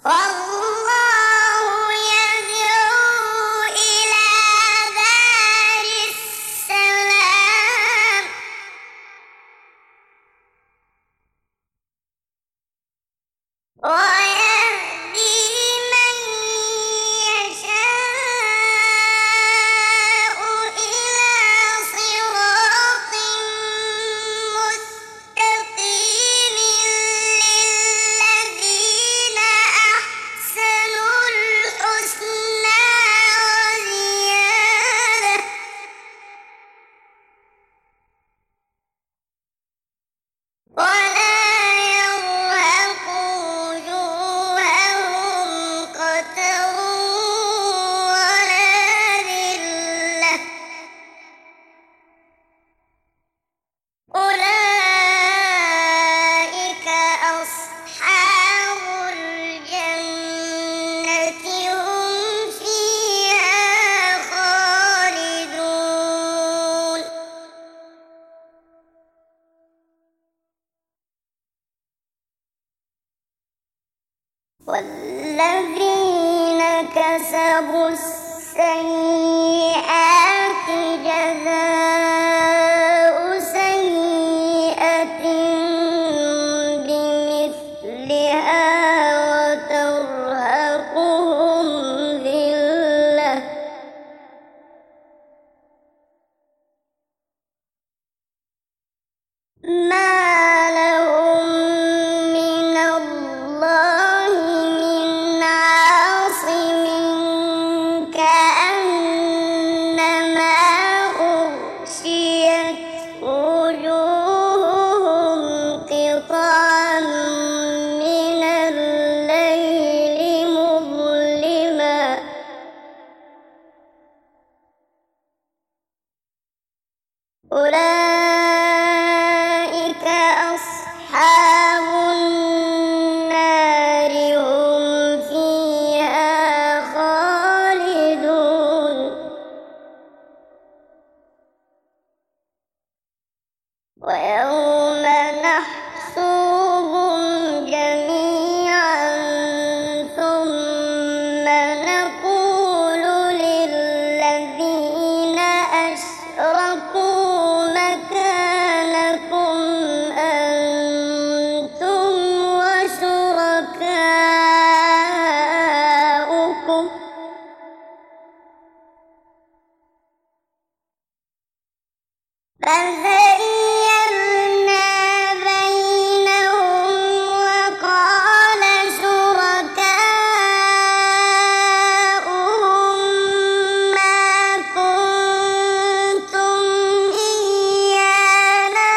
والله يدعو إلى دار السلام ويهدي من يشاء إلى صراط مستقيم للذين أحسنوا الحسنى وزيادة ولا يرهق وجوههم قتر ولا ذلة أولئك أصحاب الجنة هم فيها خالدون والذين كسبوا السيئات جزاء سيئة بمثلها وترهقهم ذلة ما لهم من الله من عاصم كأنما أغشيت وجوههم قطعا من الليل مظلما أولئك أصحاب النار هم فيها خالدون ويوم نحشرهم جميعا ثم نقول للذين أشركوا مكانكم أنتم وشركاؤكم فزيّلنا بينهم وقال شركاؤهم ما كنتم إيانا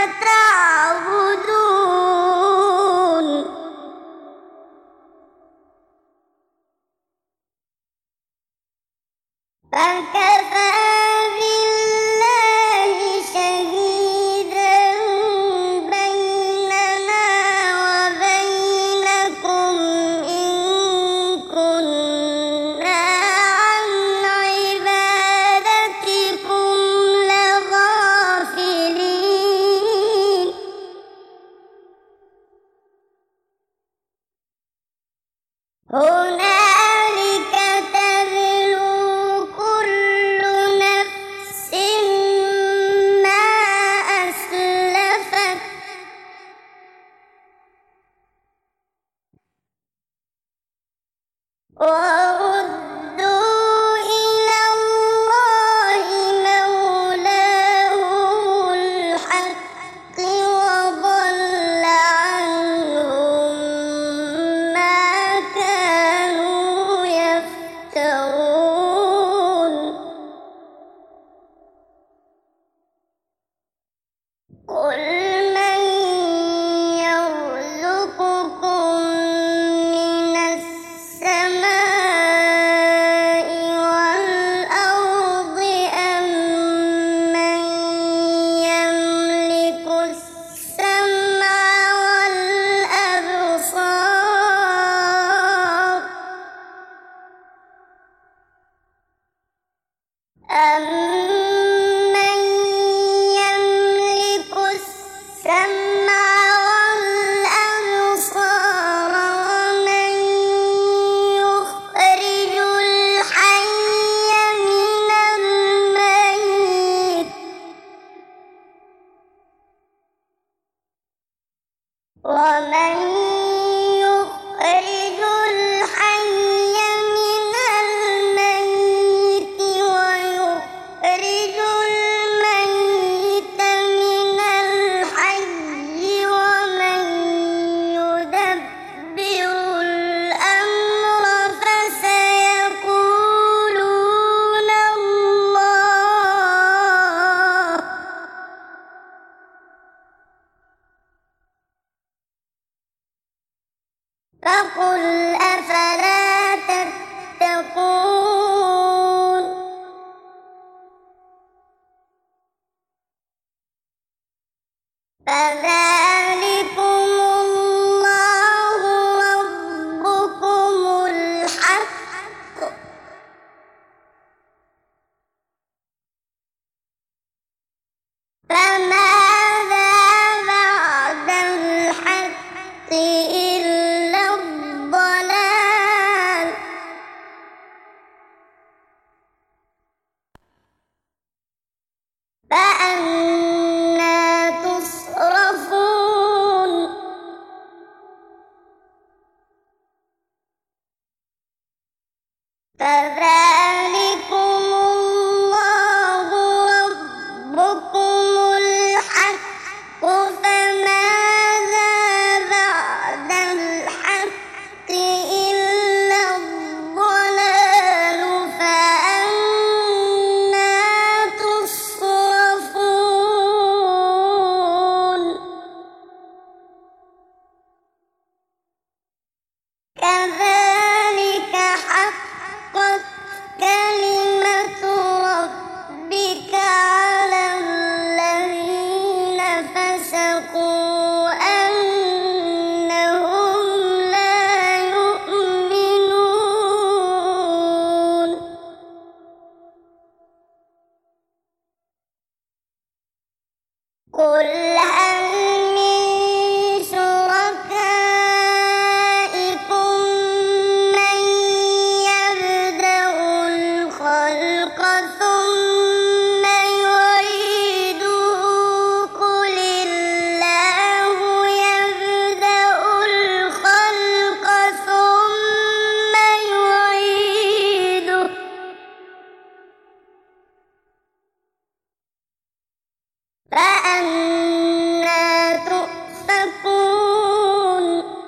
تعبدون فكفى بالله شهيدا بيننا وبينكم إن كنا عن عبادتكم لغافلين هنالك تبلو كل نفس ما أسلفت وردوا إلى الله مولاهم الحق وضل عنهم ما كانوا يفترون قل من يرزقكم من السماء أفلا تتقون فذلكم الله ربكم الحق فماذا بعد الحق إلا الضلال فأنى تصرفون فذلكم الله ربكم الحق فماذا بعد الحق إلا الضلال فأنى تصرفون كذلك حقت كلمة ربك على الذين فسقوا أنهم لا يؤمنون قل هل من شركائكم من يبدأ الخلق ثم يعيده قل الله يبدأ الخلق ثم يعيده فأنى تؤفكون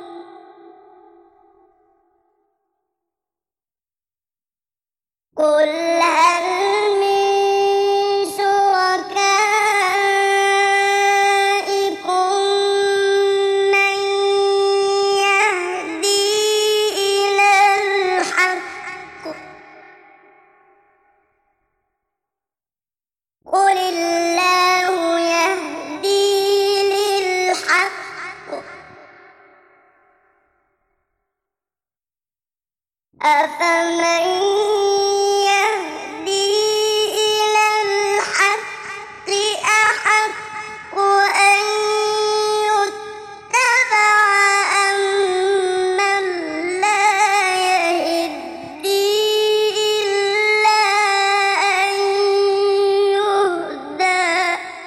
قل هل من شركائكم من يهدي إلى الحق قل الله يهدي للحق أفمن يهدي إلى الحق أحق أن يتبع أمن لا يهدي إلا أن يهدى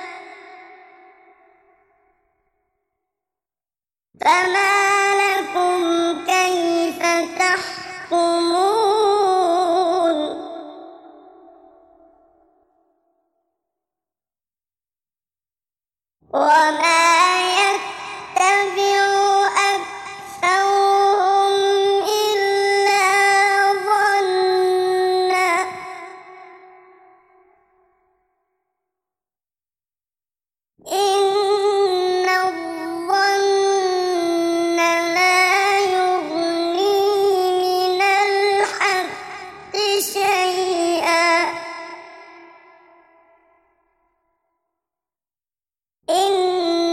فما لكم كيف تحكمون وما يتبع أكثرهم إلا ظنا إن الظن لا يغني من الحق شيئا إن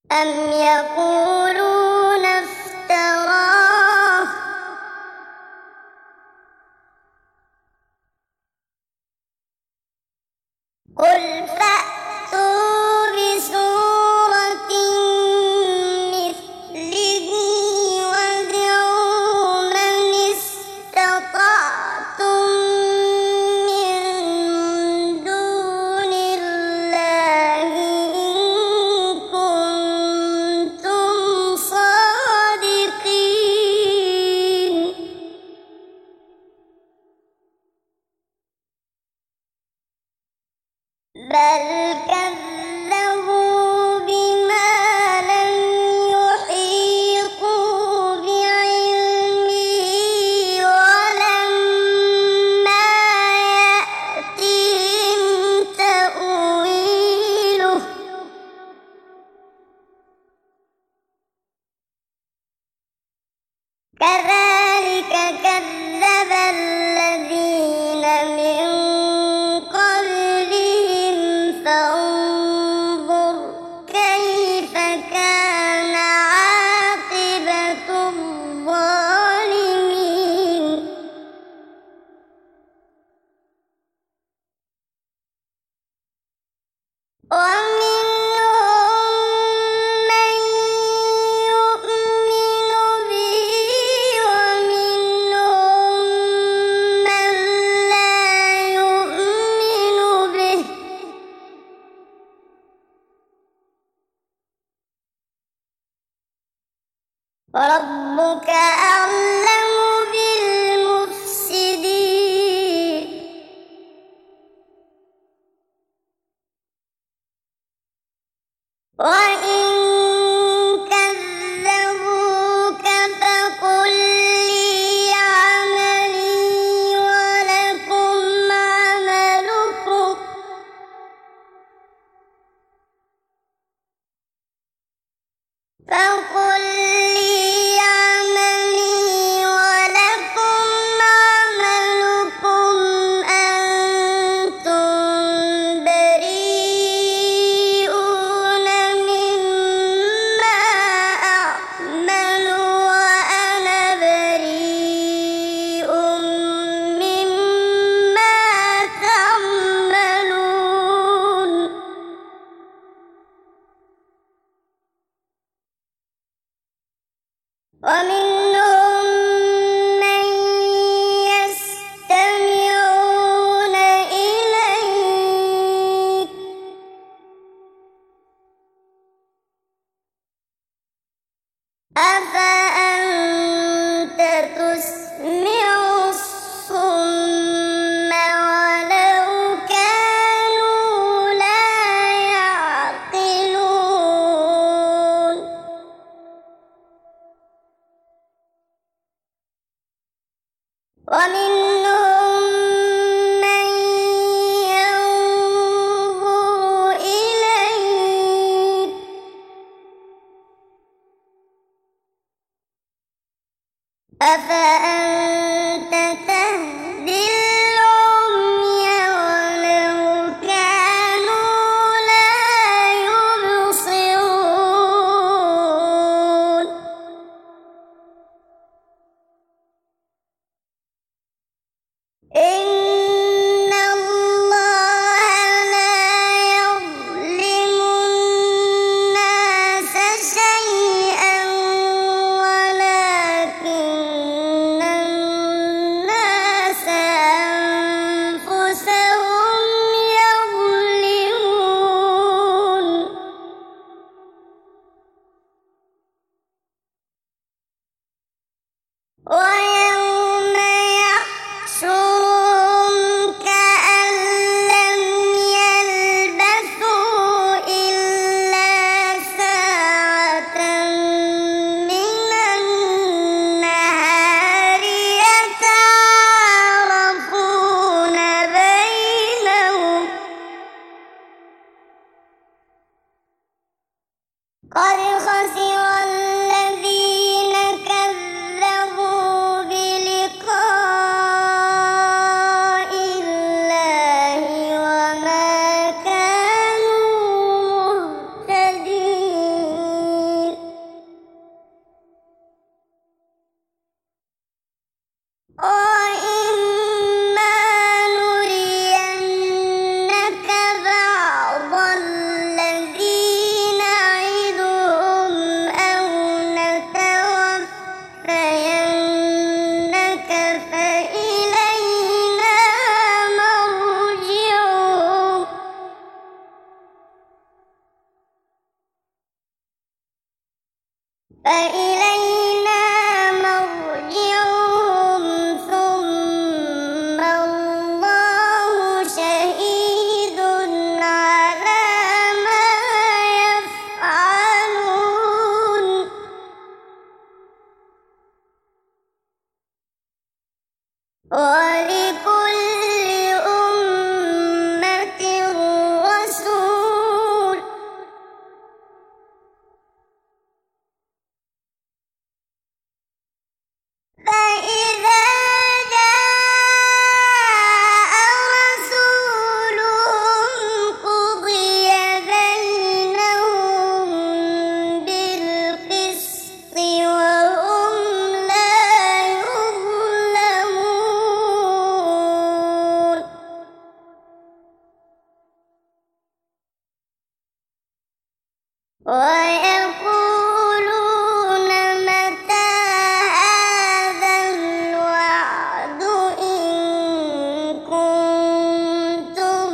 أم يقولون افتراه قل فأتوا بسورة مثله وادعوا من استطعتم من دون الله إن كنتم صادقين بل كذبوا بما لم يحيطوا بعلمه ولما يأتهم تأويله كذلك كذب الذين من قبلهم فانظر كيف كان عاقبة الظالمين ومنهم من يؤمن به ومنهم من لا يؤمن به وربك أعلم بالمفسدين وإن كذبوك فقل لي عملي ولكم عملكم أنتم بريئون مما أعمل وأنا بريء مما تعملون فإلينا مرجعهم ثم الله شهيد على ما يفعلون ولكل أمة رسول فإذا جاء رسولهم قضي بينهم بالقسط وهم لا يظلمون ويقولون متى هذا الوعد إن كنتم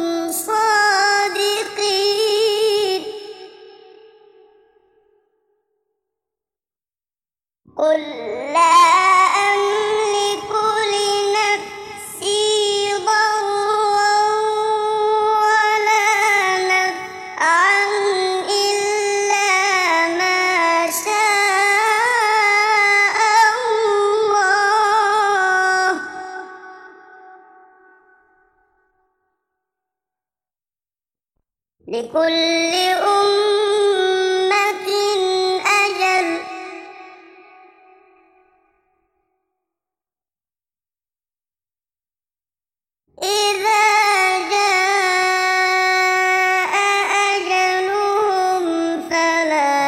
صادقين قل لا أملك لنفسي ضرا ولا نفعا إلا ما شاء الله لكل أمة أجل إذا جاء أجلهم فلا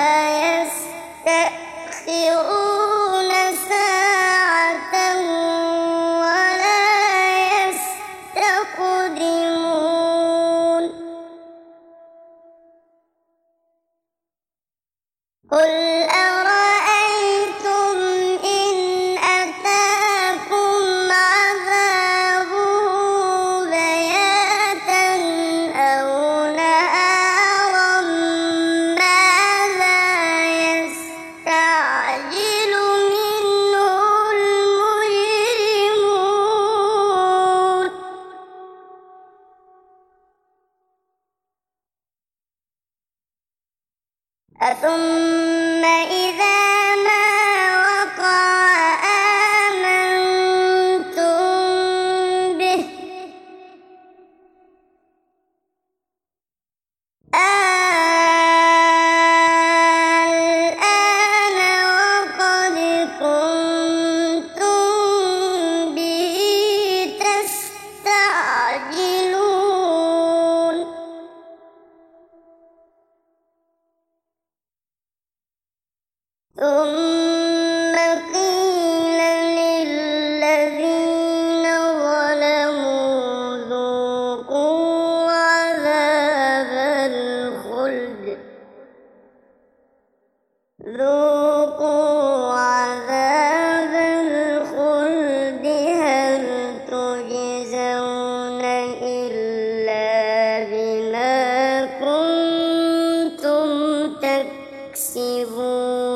يستأخرون ساعة ولا يستقدمون قل أرأيتم إن أتاكم عذابه بياتا أو نهارا ماذا يستعجل منه المجرمون أثم إذا ما وقع آمنتم به الآن وقد كنتم به تستعجلون ثم قيل للذين ظلموا ذوقوا عذاب الخلد هل تجزون إلا بما كنتم تكسبون